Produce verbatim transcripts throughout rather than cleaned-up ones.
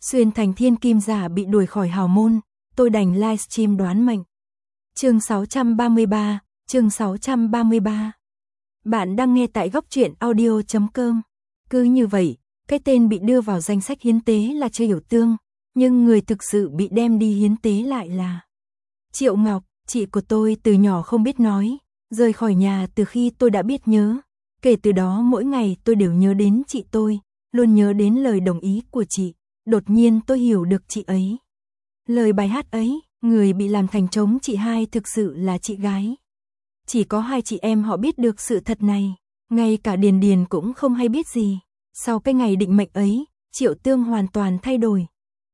Xuyên thành thiên kim giả bị đuổi khỏi hào môn, tôi đành livestream đoán mệnh. Chương sáu trăm ba mươi ba, chương sáu trăm ba mươi ba. Bạn đang nghe tại góc truyện audio chấm com. Cứ như vậy, cái tên bị đưa vào danh sách hiến tế là Chưa Hiểu Tương, nhưng người thực sự bị đem đi hiến tế lại là Triệu Ngọc, chị của tôi từ nhỏ không biết nói, rời khỏi nhà từ khi tôi đã biết nhớ. Kể từ đó mỗi ngày tôi đều nhớ đến chị tôi, luôn nhớ đến lời đồng ý của chị. Đột nhiên tôi hiểu được chị ấy. Lời bài hát ấy, người bị làm thành trống chị hai thực sự là chị gái. Chỉ có hai chị em họ biết được sự thật này, ngay cả Điền Điền cũng không hay biết gì. Sau cái ngày định mệnh ấy, Triệu Tương hoàn toàn thay đổi.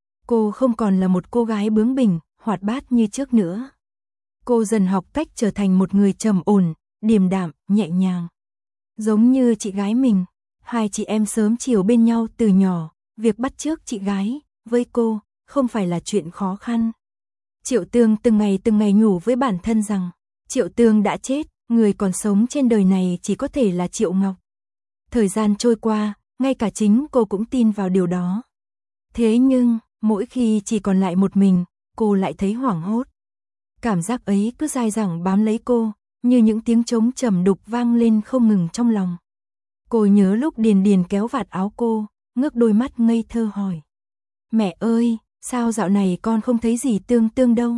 Cô không còn là một cô gái bướng bỉnh, hoạt bát như trước nữa. Cô dần học cách trở thành một người trầm ổn, điềm đạm, nhẹ nhàng. Giống như chị gái mình, hai chị em sớm chiều bên nhau từ nhỏ, việc bắt chước chị gái với cô không phải là chuyện khó khăn. Triệu Tương từng ngày từng ngày nhủ với bản thân rằng Triệu Tương đã chết, người còn sống trên đời này chỉ có thể là Triệu Ngọc. Thời gian trôi qua, ngay cả chính cô cũng tin vào điều đó. Thế nhưng, mỗi khi chỉ còn lại một mình, cô lại thấy hoảng hốt. Cảm giác ấy cứ dai dẳng bám lấy cô, như những tiếng trống trầm đục vang lên không ngừng trong lòng. Cô nhớ lúc Điền Điền kéo vạt áo cô, ngước đôi mắt ngây thơ hỏi: "Mẹ ơi, sao dạo này con không thấy gì Tương Tương đâu?"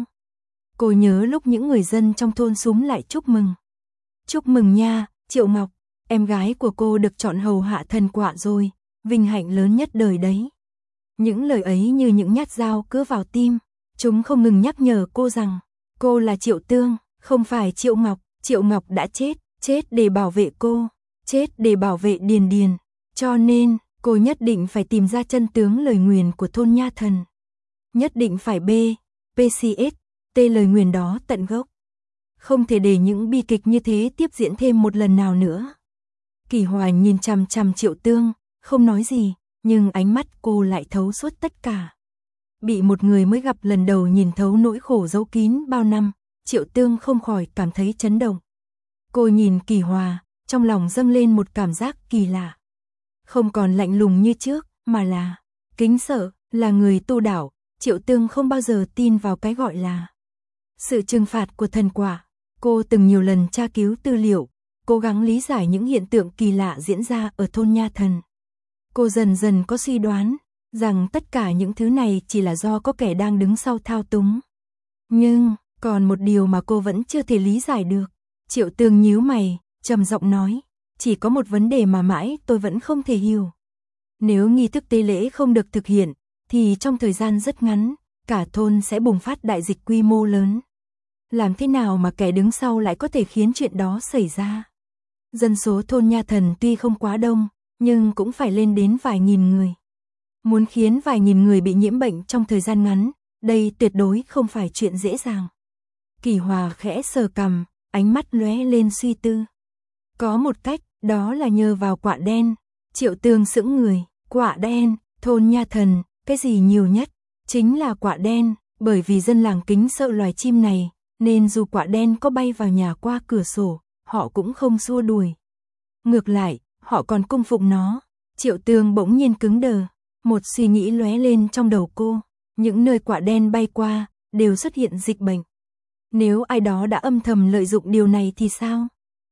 Cô nhớ lúc những người dân trong thôn xúm lại chúc mừng. "Chúc mừng nha, Triệu Ngọc, em gái của cô được chọn hầu hạ thần quạ rồi, vinh hạnh lớn nhất đời đấy." Những lời ấy như những nhát dao cứa vào tim, chúng không ngừng nhắc nhở cô rằng cô là Triệu Tương, không phải Triệu Ngọc. Triệu Ngọc đã chết, chết để bảo vệ cô, chết để bảo vệ Điền Điền. Cho nên, cô nhất định phải tìm ra chân tướng lời nguyền của thôn Nha Thần. Nhất định phải B, pê xê ét, T lời nguyền đó tận gốc. Không thể để những bi kịch như thế tiếp diễn thêm một lần nào nữa. Kỳ Hòa nhìn chằm chằm Triệu Tương, không nói gì, nhưng ánh mắt cô lại thấu suốt tất cả. Bị một người mới gặp lần đầu nhìn thấu nỗi khổ giấu kín bao năm, Triệu Tương không khỏi cảm thấy chấn động. Cô nhìn Kỳ Hòa, trong lòng dâng lên một cảm giác kỳ lạ. Không còn lạnh lùng như trước, mà là kính sợ, là người tu đạo. Triệu Tương không bao giờ tin vào cái gọi là sự trừng phạt của thần quả. Cô từng nhiều lần tra cứu tư liệu, cố gắng lý giải những hiện tượng kỳ lạ diễn ra ở thôn Nha Thần. Cô dần dần có suy đoán rằng tất cả những thứ này chỉ là do có kẻ đang đứng sau thao túng. Nhưng, còn một điều mà cô vẫn chưa thể lý giải được. Triệu Tương nhíu mày, trầm giọng nói, chỉ có một vấn đề mà mãi tôi vẫn không thể hiểu. Nếu nghi thức tế lễ không được thực hiện, thì trong thời gian rất ngắn, cả thôn sẽ bùng phát đại dịch quy mô lớn. Làm thế nào mà kẻ đứng sau lại có thể khiến chuyện đó xảy ra? Dân số thôn Nha Thần tuy không quá đông, nhưng cũng phải lên đến vài nghìn người. Muốn khiến vài nghìn người bị nhiễm bệnh trong thời gian ngắn, đây tuyệt đối không phải chuyện dễ dàng. Kỳ Hòa khẽ sờ cằm, ánh mắt lóe lên suy tư. Có một cách, đó là nhờ vào quạ đen. Triệu Tương sững người, quạ đen, thôn Nha Thần, cái gì nhiều nhất? Chính là quạ đen, bởi vì dân làng kính sợ loài chim này, nên dù quạ đen có bay vào nhà qua cửa sổ, họ cũng không xua đuổi. Ngược lại, họ còn cung phụng nó. Triệu Tương bỗng nhiên cứng đờ, một suy nghĩ lóe lên trong đầu cô. Những nơi quạ đen bay qua, đều xuất hiện dịch bệnh. Nếu ai đó đã âm thầm lợi dụng điều này thì sao?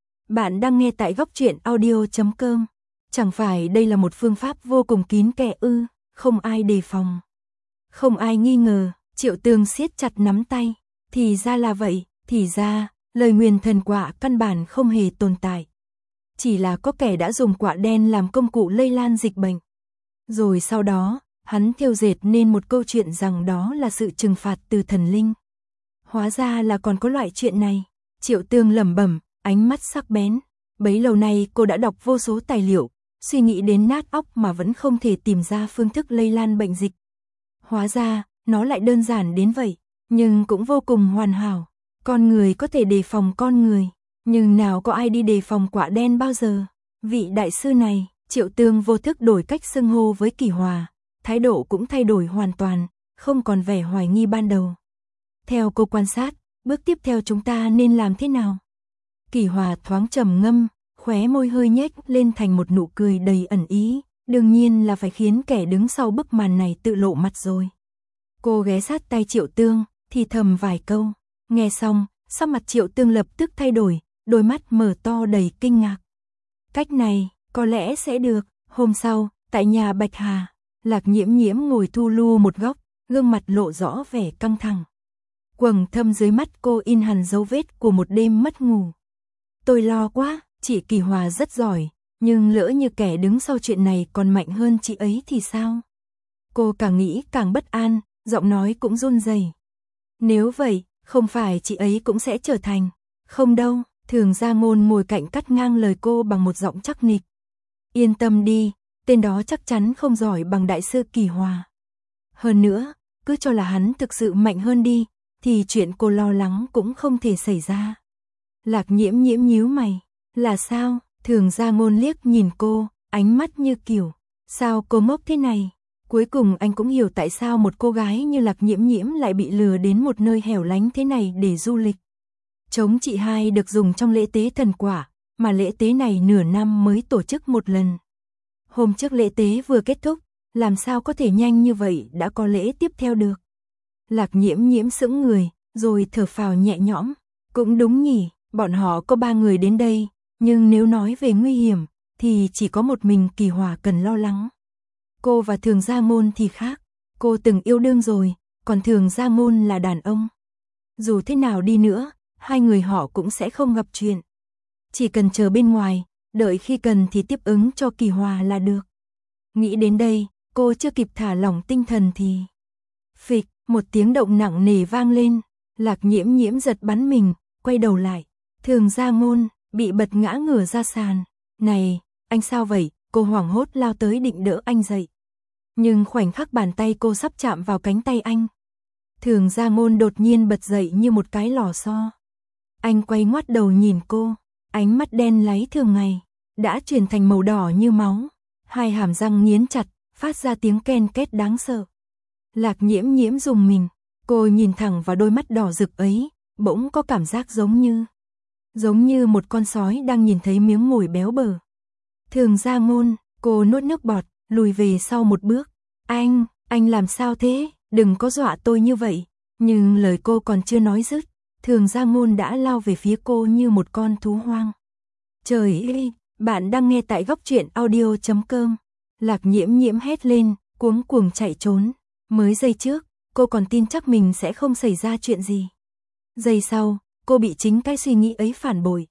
Bạn đang nghe tại góc truyện audio chấm com. Chẳng phải đây là một phương pháp vô cùng kín kẽ ư, không ai đề phòng. Không ai nghi ngờ, Triệu Tương siết chặt nắm tay. Thì ra là vậy, thì ra, lời nguyền thần quạ căn bản không hề tồn tại. Chỉ là có kẻ đã dùng quạ đen làm công cụ lây lan dịch bệnh. Rồi sau đó, hắn thêu dệt nên một câu chuyện rằng đó là sự trừng phạt từ thần linh. Hóa ra là còn có loại chuyện này. Triệu Tương lẩm bẩm, ánh mắt sắc bén. Bấy lâu nay cô đã đọc vô số tài liệu, suy nghĩ đến nát óc mà vẫn không thể tìm ra phương thức lây lan bệnh dịch. Hóa ra, nó lại đơn giản đến vậy, nhưng cũng vô cùng hoàn hảo. Con người có thể đề phòng con người, nhưng nào có ai đi đề phòng quạ đen bao giờ. Vị đại sư này, Triệu Tương vô thức đổi cách xưng hô với Kỳ Hòa, thái độ cũng thay đổi hoàn toàn, không còn vẻ hoài nghi ban đầu. Theo cô quan sát, bước tiếp theo chúng ta nên làm thế nào? Kỳ Hòa thoáng trầm ngâm, khóe môi hơi nhếch lên thành một nụ cười đầy ẩn ý, Đương nhiên là phải khiến kẻ đứng sau bức màn này tự lộ mặt rồi. Cô ghé sát tay Triệu Tương, thì thầm vài câu. Nghe xong, sắc mặt Triệu Tương lập tức thay đổi, đôi mắt mở to đầy kinh ngạc. Cách này, có lẽ sẽ được. Hôm sau, tại nhà Bạch Hà, Lạc Nhiễm Nhiễm ngồi thu lu một góc, gương mặt lộ rõ vẻ căng thẳng. Quầng thâm dưới mắt cô in hẳn dấu vết của một đêm mất ngủ. Tôi lo quá, chị Kỳ Hòa rất giỏi, nhưng lỡ như kẻ đứng sau chuyện này còn mạnh hơn chị ấy thì sao? Cô càng nghĩ càng bất an, giọng nói cũng run rẩy. Nếu vậy, không phải chị ấy cũng sẽ trở thành... Không đâu, Thường Gia Ngôn ngồi cạnh cắt ngang lời cô bằng một giọng chắc nịch. Yên tâm đi, tên đó chắc chắn không giỏi bằng đại sư Kỳ Hòa. Hơn nữa, cứ cho là hắn thực sự mạnh hơn đi, thì chuyện cô lo lắng cũng không thể xảy ra. Lạc Nhiễm Nhiễm nhíu mày. Là sao? Thường Gia Ngôn liếc nhìn cô, ánh mắt như kiểu, sao cô ngốc thế này? Cuối cùng anh cũng hiểu tại sao một cô gái như Lạc Nhiễm Nhiễm lại bị lừa đến một nơi hẻo lánh thế này để du lịch. Trống chị hai được dùng trong lễ tế thần quả, mà lễ tế này nửa năm mới tổ chức một lần. Hôm trước lễ tế vừa kết thúc, làm sao có thể nhanh như vậy đã có lễ tiếp theo được? Lạc Nhiễm Nhiễm sững người, rồi thở phào nhẹ nhõm. Cũng đúng nhỉ, bọn họ có ba người đến đây, nhưng nếu nói về nguy hiểm, thì chỉ có một mình Kỳ Hòa cần lo lắng. Cô và Thường Gia Ngôn thì khác, cô từng yêu đương rồi, còn Thường Gia Ngôn là đàn ông. Dù thế nào đi nữa, hai người họ cũng sẽ không gặp chuyện. Chỉ cần chờ bên ngoài, đợi khi cần thì tiếp ứng cho Kỳ Hòa là được. Nghĩ đến đây, cô chưa kịp thả lỏng tinh thần thì... Phịch, một tiếng động nặng nề vang lên, Lạc Nhiễm Nhiễm giật bắn mình, quay đầu lại. Thường Gia Ngôn bị bật ngã ngửa ra sàn. Này, anh sao vậy? Cô hoảng hốt lao tới định đỡ anh dậy. Nhưng khoảnh khắc bàn tay cô sắp chạm vào cánh tay anh, Thường Gia Ngôn đột nhiên bật dậy như một cái lò xo. Anh quay ngoắt đầu nhìn cô, ánh mắt đen láy thường ngày, đã chuyển thành màu đỏ như máu. Hai hàm răng nghiến chặt, phát ra tiếng ken két đáng sợ. Lạc Nhiễm Nhiễm rùng mình, cô nhìn thẳng vào đôi mắt đỏ rực ấy, bỗng có cảm giác giống như... Giống như một con sói đang nhìn thấy miếng mồi béo bở. Thường Gia Ngôn, cô nuốt nước bọt, lùi về sau một bước. Anh, anh làm sao thế? Đừng có dọa tôi như vậy. Nhưng lời cô còn chưa nói dứt, Thường Gia Ngôn đã lao về phía cô như một con thú hoang. Trời ơi, bạn đang nghe tại góc truyện audio chấm com. Lạc Nhiễm Nhiễm hét lên, cuống cuồng chạy trốn. Mới giây trước, cô còn tin chắc mình sẽ không xảy ra chuyện gì. Giây sau, cô bị chính cái suy nghĩ ấy phản bội.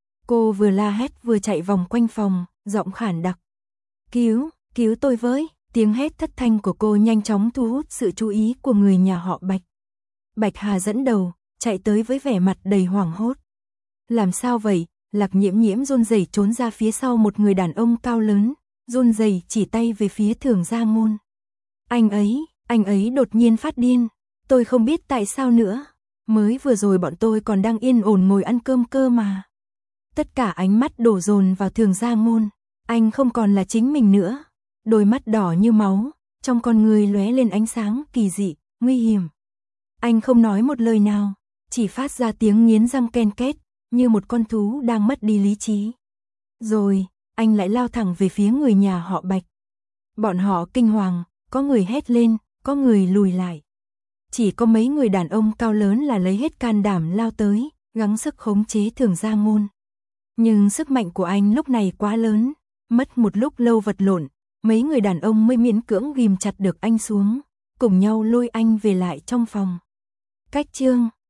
Cô vừa la hét vừa chạy vòng quanh phòng, giọng khản đặc. Cứu, cứu tôi với. Tiếng hét thất thanh của cô nhanh chóng thu hút sự chú ý của người nhà họ Bạch. Bạch Hà dẫn đầu, chạy tới với vẻ mặt đầy hoảng hốt. Làm sao vậy? Lạc Nhiễm Nhiễm run rẩy trốn ra phía sau một người đàn ông cao lớn, run rẩy chỉ tay về phía Thường Gia Ngôn. Anh ấy, anh ấy đột nhiên phát điên. Tôi không biết tại sao nữa. Mới vừa rồi bọn tôi còn đang yên ổn ngồi ăn cơm cơ mà. Tất cả ánh mắt đổ dồn vào Thường Gia Ngôn. Anh không còn là chính mình nữa. Đôi mắt đỏ như máu, trong con người lóe lên ánh sáng kỳ dị, nguy hiểm. Anh không nói một lời nào, chỉ phát ra tiếng nghiến răng ken két, như một con thú đang mất đi lý trí. Rồi, anh lại lao thẳng về phía người nhà họ Bạch. Bọn họ kinh hoàng, có người hét lên, có người lùi lại. Chỉ có mấy người đàn ông cao lớn là lấy hết can đảm lao tới, gắng sức khống chế Thường Gia Ngôn. Nhưng sức mạnh của anh lúc này quá lớn, mất một lúc lâu vật lộn, mấy người đàn ông mới miễn cưỡng ghim chặt được anh xuống, cùng nhau lôi anh về lại trong phòng. Cách chương